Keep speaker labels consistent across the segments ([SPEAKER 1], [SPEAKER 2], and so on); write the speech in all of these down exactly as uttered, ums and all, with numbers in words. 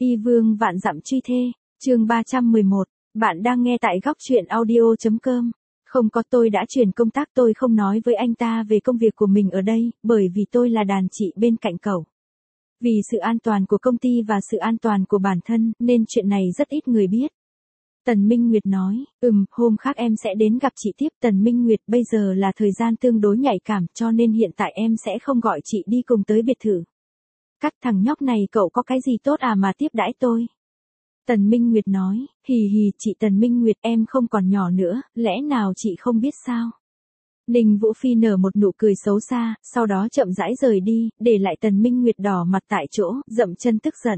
[SPEAKER 1] Y vương vạn dặm truy thê, chương ba trăm mười một, bạn đang nghe tại góc truyện audio chấm com. Không có, tôi đã chuyển công tác, tôi không nói với anh ta về công việc của mình ở đây, bởi vì tôi là đàn chị bên cạnh cậu. Vì sự an toàn của công ty và sự an toàn của bản thân, nên chuyện này rất ít người biết. Tần Minh Nguyệt nói, ừm, hôm khác em sẽ đến gặp chị tiếp. Tần Minh Nguyệt, bây giờ là thời gian tương đối nhạy cảm, cho nên hiện tại em sẽ không gọi chị đi cùng tới biệt thự. Cắt, thằng nhóc này cậu có cái gì tốt à mà tiếp đãi tôi? Tần Minh Nguyệt nói, hì hì, chị Tần Minh Nguyệt, em không còn nhỏ nữa, lẽ nào chị không biết sao? Ninh Vũ Phi nở một nụ cười xấu xa, sau đó chậm rãi rời đi, để lại Tần Minh Nguyệt đỏ mặt tại chỗ, dậm chân tức giận.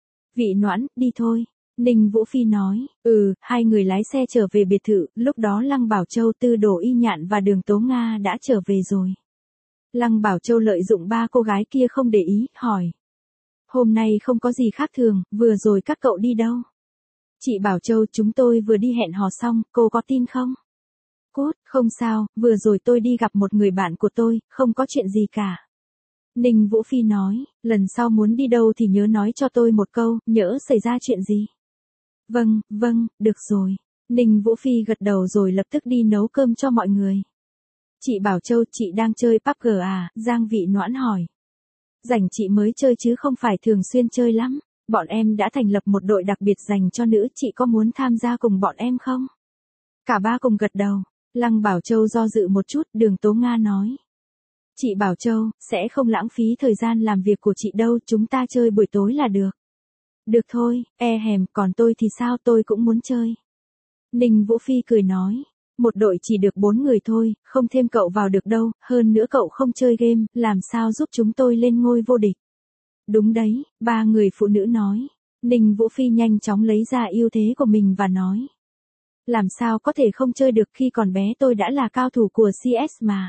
[SPEAKER 1] Vị Noãn, đi thôi. Ninh Vũ Phi nói, ừ, hai người lái xe trở về biệt thự, lúc đó Lăng Bảo Châu, Tư Đồ Y Nhạn và Đường Tố Nga đã trở về rồi. Lăng Bảo Châu lợi dụng ba cô gái kia không để ý, hỏi. Hôm nay không có gì khác thường, vừa rồi các cậu đi đâu? Chị Bảo Châu, chúng tôi vừa đi hẹn hò xong, cô có tin không? Cốt, không sao, vừa rồi tôi đi gặp một người bạn của tôi, không có chuyện gì cả. Ninh Vũ Phi nói, lần sau muốn đi đâu thì nhớ nói cho tôi một câu, nhỡ xảy ra chuyện gì. Vâng, vâng, được rồi. Ninh Vũ Phi gật đầu rồi lập tức đi nấu cơm cho mọi người. Chị Bảo Châu, chị đang chơi pê u bê giê à? Giang Vị Noãn hỏi. Rảnh chị mới chơi chứ không phải thường xuyên chơi lắm. Bọn em đã thành lập một đội đặc biệt dành cho nữ, chị có muốn tham gia cùng bọn em không? Cả ba cùng gật đầu. Lăng Bảo Châu do dự một chút, Đường Tố Nga nói. Chị Bảo Châu, sẽ không lãng phí thời gian làm việc của chị đâu, chúng ta chơi buổi tối là được. Được thôi, e hèm, còn tôi thì sao, tôi cũng muốn chơi. Ninh Vũ Phi cười nói. Một đội chỉ được bốn người thôi, không thêm cậu vào được đâu, hơn nữa cậu không chơi game, làm sao giúp chúng tôi lên ngôi vô địch. Đúng đấy, ba người phụ nữ nói. Ninh Vũ Phi nhanh chóng lấy ra ưu thế của mình và nói. Làm sao có thể không chơi được, khi còn bé tôi đã là cao thủ của xê ét mà.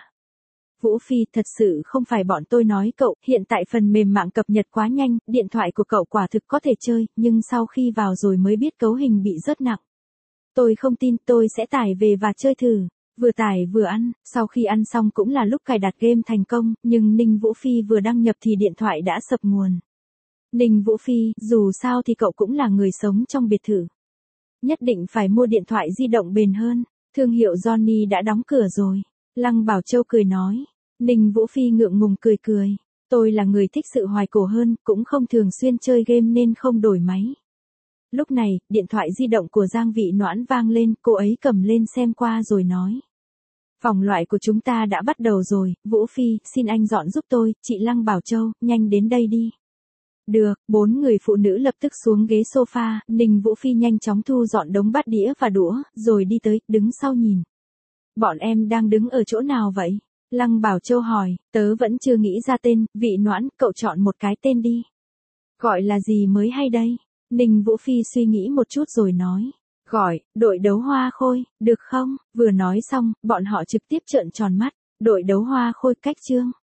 [SPEAKER 1] Vũ Phi, thật sự không phải bọn tôi nói cậu, hiện tại phần mềm mạng cập nhật quá nhanh, điện thoại của cậu quả thực có thể chơi, nhưng sau khi vào rồi mới biết cấu hình bị rất nặng. Tôi không tin, tôi sẽ tải về và chơi thử. Vừa tải vừa ăn, sau khi ăn xong cũng là lúc cài đặt game thành công, nhưng Ninh Vũ Phi vừa đăng nhập thì điện thoại đã sập nguồn. Ninh Vũ Phi, dù sao thì cậu cũng là người sống trong biệt thự. Nhất định phải mua điện thoại di động bền hơn, thương hiệu Johnny đã đóng cửa rồi. Lăng Bảo Châu cười nói. Ninh Vũ Phi ngượng ngùng cười cười. Tôi là người thích sự hoài cổ hơn, cũng không thường xuyên chơi game nên không đổi máy. Lúc này, điện thoại di động của Giang Vị Noãn vang lên, cô ấy cầm lên xem qua rồi nói. Vòng loại của chúng ta đã bắt đầu rồi, Vũ Phi, xin anh dọn giúp tôi, chị Lăng Bảo Châu, nhanh đến đây đi. Được, bốn người phụ nữ lập tức xuống ghế sofa, Ninh Vũ Phi nhanh chóng thu dọn đống bát đĩa và đũa, rồi đi tới, đứng sau nhìn. Bọn em đang đứng ở chỗ nào vậy? Lăng Bảo Châu hỏi, tớ vẫn chưa nghĩ ra tên, Vị Noãn, cậu chọn một cái tên đi. Gọi là gì mới hay đây? Ninh Vũ Phi suy nghĩ một chút rồi nói. Gọi, đội đấu hoa khôi, được không? Vừa nói xong, bọn họ trực tiếp trợn tròn mắt. Đội đấu hoa khôi cách chương.